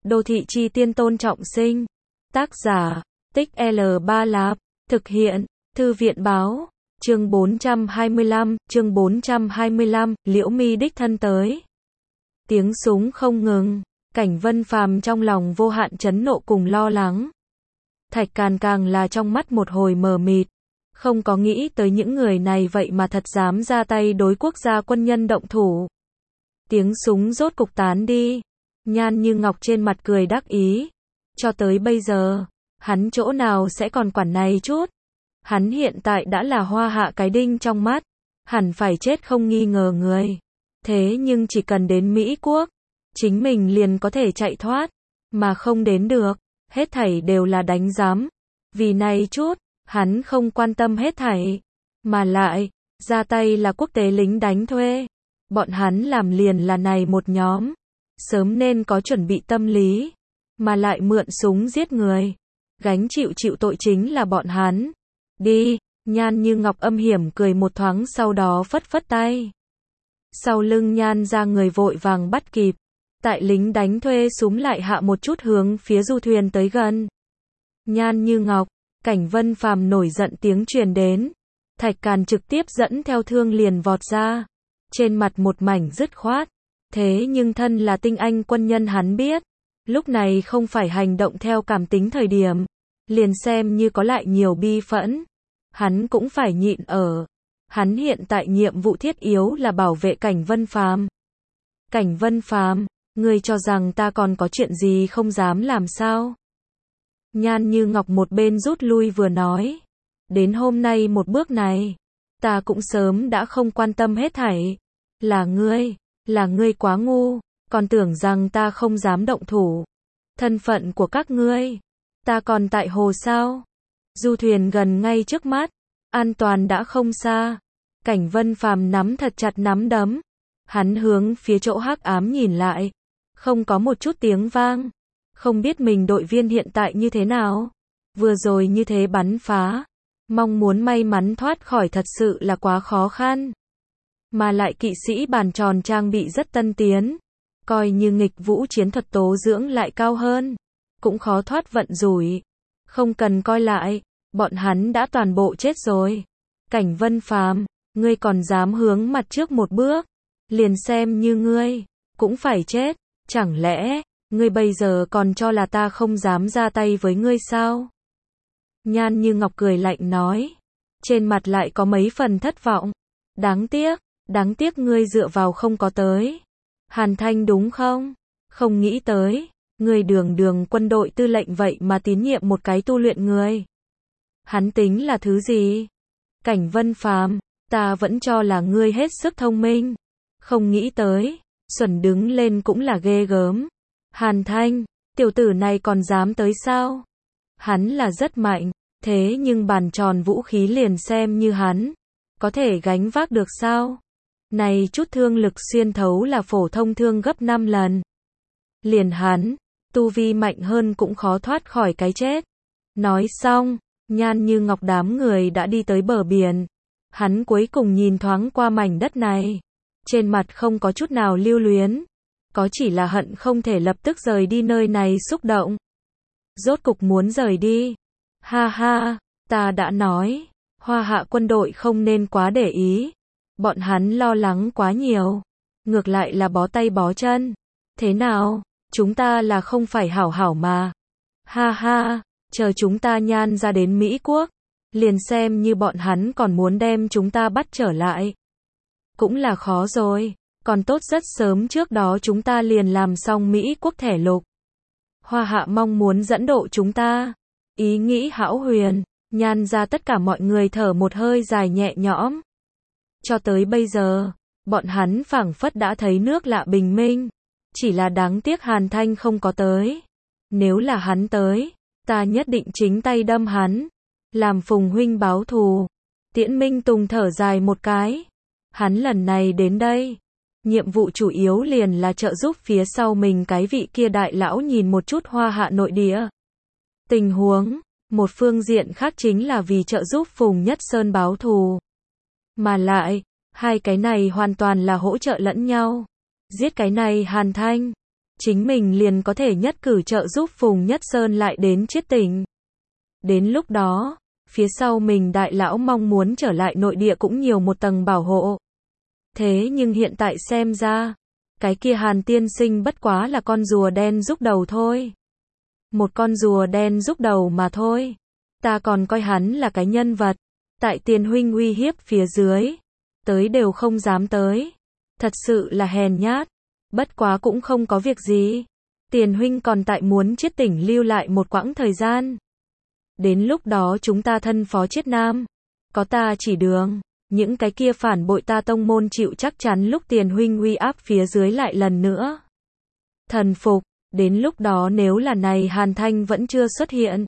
Đô thị chi tiên Tôn Trọng Sinh. Tác giả, Tích L3 Lạp. Thực hiện, Thư viện báo. Chương 425, Liễu Mi đích thân tới. Tiếng súng không ngừng, Cảnh Vân Phàm trong lòng vô hạn chấn nộ cùng lo lắng. Thạch Càn càng là trong mắt một hồi mờ mịt, không có nghĩ tới những người này vậy mà thật dám ra tay đối quốc gia quân nhân động thủ. Tiếng súng rốt cục tán đi, Nhan Như Ngọc trên mặt cười đắc ý. Cho tới bây giờ, hắn chỗ nào sẽ còn quản này chút. Hắn hiện tại đã là Hoa Hạ cái đinh trong mắt, hẳn phải chết không nghi ngờ người. Thế nhưng chỉ cần đến Mỹ Quốc, chính mình liền có thể chạy thoát, mà không đến được, hết thảy đều là đánh giám. Vì này chút, hắn không quan tâm hết thảy, mà lại, ra tay là quốc tế lính đánh thuê. Bọn hắn làm liền là này một nhóm, sớm nên có chuẩn bị tâm lý, mà lại mượn súng giết người. Gánh chịu tội chính là bọn hắn. Đi, Nhan Như Ngọc âm hiểm cười một thoáng sau đó phất phất tay. Sau lưng Nhan ra người vội vàng bắt kịp. Tại lính đánh thuê súng lại hạ một chút hướng phía du thuyền tới gần. Nhan Như Ngọc, Cảnh Vân Phàm nổi giận tiếng truyền đến. Thạch Càn trực tiếp dẫn theo thương liền vọt ra. Trên mặt một mảnh dứt khoát. Thế nhưng thân là tinh anh quân nhân hắn biết. Lúc này không phải hành động theo cảm tính thời điểm. Liền xem như có lại nhiều bi phẫn, hắn cũng phải nhịn ở. Hắn hiện tại nhiệm vụ thiết yếu là bảo vệ Cảnh Vân Phàm. Cảnh Vân Phàm, ngươi cho rằng ta còn có chuyện gì không dám làm sao? Nhan Như Ngọc một bên rút lui vừa nói. Đến hôm nay một bước này, ta cũng sớm đã không quan tâm hết thảy. Là ngươi quá ngu, còn tưởng rằng ta không dám động thủ. Thân phận của các ngươi, ta còn tại hồ sao? Du thuyền gần ngay trước mắt, an toàn đã không xa. Cảnh Vân Phàm nắm thật chặt nắm đấm. Hắn hướng phía chỗ hắc ám nhìn lại, không có một chút tiếng vang. Không biết mình đội viên hiện tại như thế nào. Vừa rồi như thế bắn phá, mong muốn may mắn thoát khỏi thật sự là quá khó khăn. Mà lại kỵ sĩ bàn tròn trang bị rất tân tiến, coi như nghịch vũ chiến thuật tố dưỡng lại cao hơn, cũng khó thoát vận rủi. Không cần coi lại, bọn hắn đã toàn bộ chết rồi. Cảnh Vân Phàm, ngươi còn dám hướng mặt trước một bước, liền xem như ngươi cũng phải chết. Chẳng lẽ ngươi bây giờ còn cho là ta không dám ra tay với ngươi sao? Nhan Như Ngọc cười lạnh nói, trên mặt lại có mấy phần thất vọng. Đáng tiếc ngươi dựa vào không có tới. Hàn Thanh đúng không? Không nghĩ tới, ngươi đường quân đội tư lệnh vậy mà tín nhiệm một cái tu luyện người. Hắn tính là thứ gì? Cảnh Vân Phàm, ta vẫn cho là ngươi hết sức thông minh. Không nghĩ tới, xuẩn đứng lên cũng là ghê gớm. Hàn Thanh, tiểu tử này còn dám tới sao? Hắn là rất mạnh, thế nhưng bàn tròn vũ khí liền xem như hắn, có thể gánh vác được sao? Này chút thương lực xuyên thấu là phổ thông thương gấp 5 lần. Liền hắn, tu vi mạnh hơn cũng khó thoát khỏi cái chết. Nói xong, Nhan Như Ngọc đám người đã đi tới bờ biển. Hắn cuối cùng nhìn thoáng qua mảnh đất này. Trên mặt không có chút nào lưu luyến. Có chỉ là hận không thể lập tức rời đi nơi này xúc động. Rốt cục muốn rời đi. Ha ha, ta đã nói, Hoa Hạ quân đội không nên quá để ý. Bọn hắn lo lắng quá nhiều. Ngược lại là bó tay bó chân. Thế nào, chúng ta là không phải hảo hảo mà. Ha ha, chờ chúng ta Nhan ra đến Mỹ Quốc, liền xem như bọn hắn còn muốn đem chúng ta bắt trở lại. Cũng là khó rồi, còn tốt rất sớm trước đó chúng ta liền làm xong Mỹ Quốc thẻ lục. Hoa Hạ mong muốn dẫn độ chúng ta. Ý nghĩ hão huyền, Nhan ra tất cả mọi người thở một hơi dài nhẹ nhõm. Cho tới bây giờ, bọn hắn phảng phất đã thấy nước lạ bình minh. Chỉ là đáng tiếc Hàn Thanh không có tới. Nếu là hắn tới, ta nhất định chính tay đâm hắn. Làm Phùng huynh báo thù. Tiễn Minh Tùng thở dài một cái. Hắn lần này đến đây, nhiệm vụ chủ yếu liền là trợ giúp phía sau mình cái vị kia đại lão nhìn một chút Hoa Hạ nội địa tình huống. Một phương diện khác chính là vì trợ giúp Phùng Nhất Sơn báo thù. Mà lại, hai cái này hoàn toàn là hỗ trợ lẫn nhau. Giết cái này Hàn Thanh, chính mình liền có thể nhất cử trợ giúp Phùng Nhất Sơn lại đến chiết tỉnh. Đến lúc đó, phía sau mình đại lão mong muốn trở lại nội địa cũng nhiều một tầng bảo hộ. Thế nhưng hiện tại xem ra, cái kia Hàn tiên sinh bất quá là con rùa đen rúc đầu thôi. Một con rùa đen rúc đầu mà thôi. Ta còn coi hắn là cái nhân vật. Tại Tiền huynh uy hiếp phía dưới. Tới đều không dám tới. Thật sự là hèn nhát. Bất quá cũng không có việc gì. Tiền huynh còn tại muốn chiết tỉnh lưu lại một quãng thời gian. Đến lúc đó chúng ta thân phó chiết nam. Có ta chỉ đường. Những cái kia phản bội ta tông môn chịu chắc chắn lúc Tiền huynh uy áp phía dưới lại lần nữa. Thần phục. Đến lúc đó nếu là này Hàn Thanh vẫn chưa xuất hiện.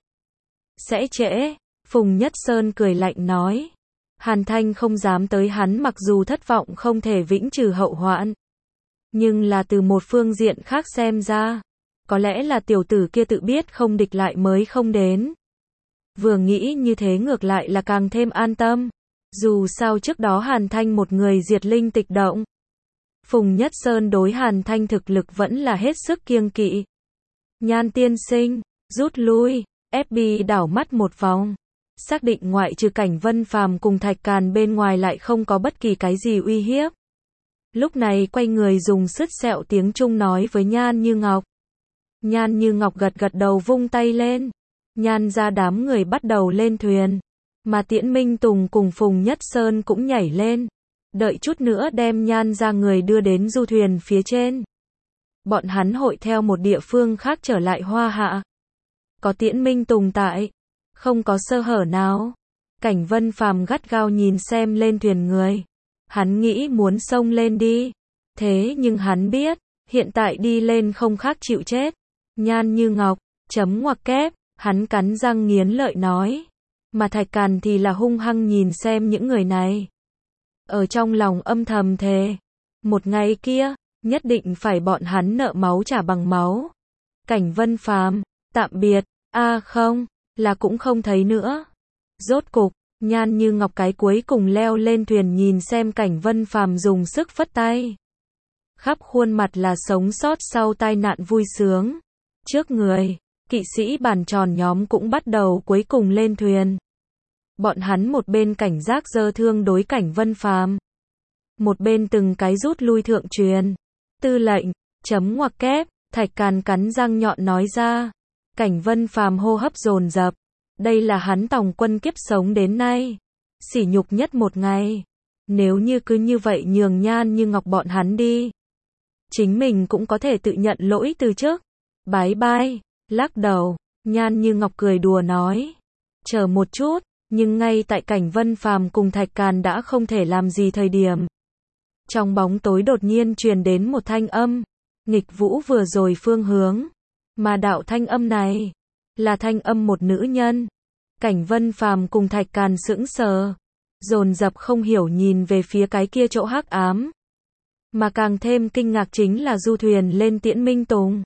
Sẽ trễ. Phùng Nhất Sơn cười lạnh nói. Hàn Thanh không dám tới hắn mặc dù thất vọng không thể vĩnh trừ hậu hoạn. Nhưng là từ một phương diện khác xem ra. Có lẽ là tiểu tử kia tự biết không địch lại mới không đến. Vừa nghĩ như thế ngược lại là càng thêm an tâm. Dù sao trước đó Hàn Thanh một người diệt linh tịch động. Phùng Nhất Sơn đối Hàn Thanh thực lực vẫn là hết sức kiêng kỵ. Nhan tiên sinh, rút lui, FB đảo mắt một vòng. Xác định ngoại trừ Cảnh Vân Phàm cùng Thạch Càn bên ngoài lại không có bất kỳ cái gì uy hiếp. Lúc này quay người dùng sứt sẹo tiếng Trung nói với Nhan Như Ngọc. Nhan Như Ngọc gật gật đầu vung tay lên. Nhan ra đám người bắt đầu lên thuyền. Mà Tiễn Minh Tùng cùng Phùng Nhất Sơn cũng nhảy lên. Đợi chút nữa đem Nhan ra người đưa đến du thuyền phía trên. Bọn hắn hội theo một địa phương khác trở lại Hoa Hạ. Có Tiễn Minh Tùng tại. Không có sơ hở nào. Cảnh Vân Phàm gắt gao nhìn xem lên thuyền người. Hắn nghĩ muốn xông lên đi. Thế nhưng hắn biết, hiện tại đi lên không khác chịu chết. Nhan Như Ngọc, chấm ngoặc kép, hắn cắn răng nghiến lợi nói. Mà Thạch Càn thì là hung hăng nhìn xem những người này. Ở trong lòng âm thầm thề. Một ngày kia, nhất định phải bọn hắn nợ máu trả bằng máu. Cảnh Vân Phàm, tạm biệt, không, là cũng không thấy nữa. Rốt cục, Nhan Như Ngọc cái cuối cùng leo lên thuyền nhìn xem Cảnh Vân Phàm dùng sức phất tay. Khắp khuôn mặt là sống sót sau tai nạn vui sướng. Trước người, kỵ sĩ bàn tròn nhóm cũng bắt đầu cuối cùng lên thuyền. Bọn hắn một bên cảnh giác giơ thương đối Cảnh Vân Phàm, một bên từng cái rút lui thượng truyền. Tư lệnh, chấm ngoặc kép, Thạch Càn cắn răng nhọn nói ra. Cảnh Vân Phàm hô hấp dồn dập. Đây là hắn tòng quân kiếp sống đến nay. Sỉ nhục nhất một ngày. Nếu như cứ như vậy nhường Nhan Như Ngọc bọn hắn đi. Chính mình cũng có thể tự nhận lỗi từ trước. Bái bai, lắc đầu, Nhan Như Ngọc cười đùa nói. Chờ một chút, nhưng ngay tại Cảnh Vân Phàm cùng Thạch Càn đã không thể làm gì thời điểm. Trong bóng tối đột nhiên truyền đến một thanh âm. Nghịch vũ vừa rồi phương hướng. Mà đạo thanh âm này là thanh âm một nữ nhân. Cảnh Vân Phàm cùng Thạch Càn sững sờ, dồn dập không hiểu nhìn về phía cái kia chỗ hắc ám. Mà càng thêm kinh ngạc chính là du thuyền lên Tiễn Minh Tùng.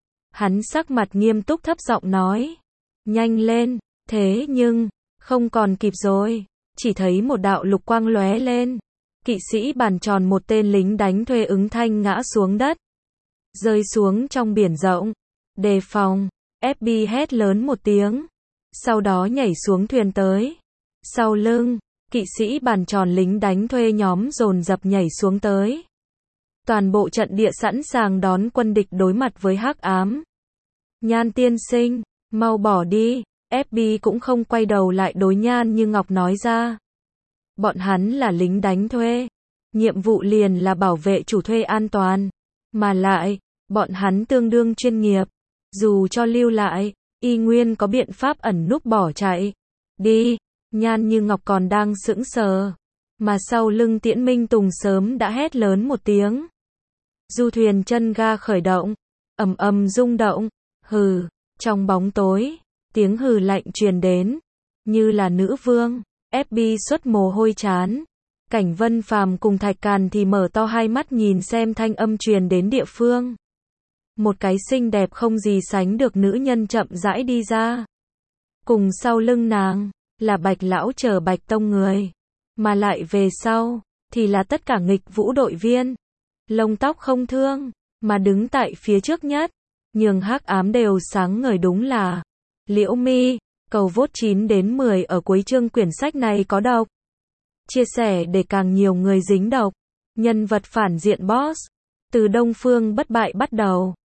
Hắn sắc mặt nghiêm túc thấp giọng nói, nhanh lên, thế nhưng, không còn kịp rồi, chỉ thấy một đạo lục quang lóe lên. Kỵ sĩ bàn tròn một tên lính đánh thuê ứng thanh ngã xuống đất. Rơi xuống trong biển rộng. Đề phòng, FB hét lớn một tiếng. Sau đó nhảy xuống thuyền tới. Sau lưng, kỵ sĩ bàn tròn lính đánh thuê nhóm dồn dập nhảy xuống tới. Toàn bộ trận địa sẵn sàng đón quân địch đối mặt với hắc ám. Nhan tiên sinh, mau bỏ đi. FB cũng không quay đầu lại đối Nhan Như Ngọc nói ra. Bọn hắn là lính đánh thuê. Nhiệm vụ liền là bảo vệ chủ thuê an toàn. Mà lại, bọn hắn tương đương chuyên nghiệp. Dù cho lưu lại, y nguyên có biện pháp ẩn núp bỏ chạy. Đi, Nhan Như Ngọc còn đang sững sờ. Mà sau lưng Tiễn Minh Tùng sớm đã hét lớn một tiếng. Du thuyền chân ga khởi động. Ầm ầm rung động. Hừ, trong bóng tối, tiếng hừ lạnh truyền đến. Như là nữ vương. FB xuất mồ hôi chán. Cảnh Vân Phàm cùng Thạch Càn thì mở to hai mắt nhìn xem thanh âm truyền đến địa phương. Một cái xinh đẹp không gì sánh được nữ nhân chậm rãi đi ra. Cùng sau lưng nàng, là Bạch Lão chờ Bạch Tông người. Mà lại về sau, thì là tất cả nghịch vũ đội viên. Lông tóc không thương, mà đứng tại phía trước nhất, nhường hắc ám đều sáng ngời đúng là Liễu Mi. Cầu vote 9 đến 10 ở cuối chương quyển sách này có độc. Chia sẻ để càng nhiều người dính độc. Nhân vật phản diện boss. Từ Đông Phương bất bại bắt đầu.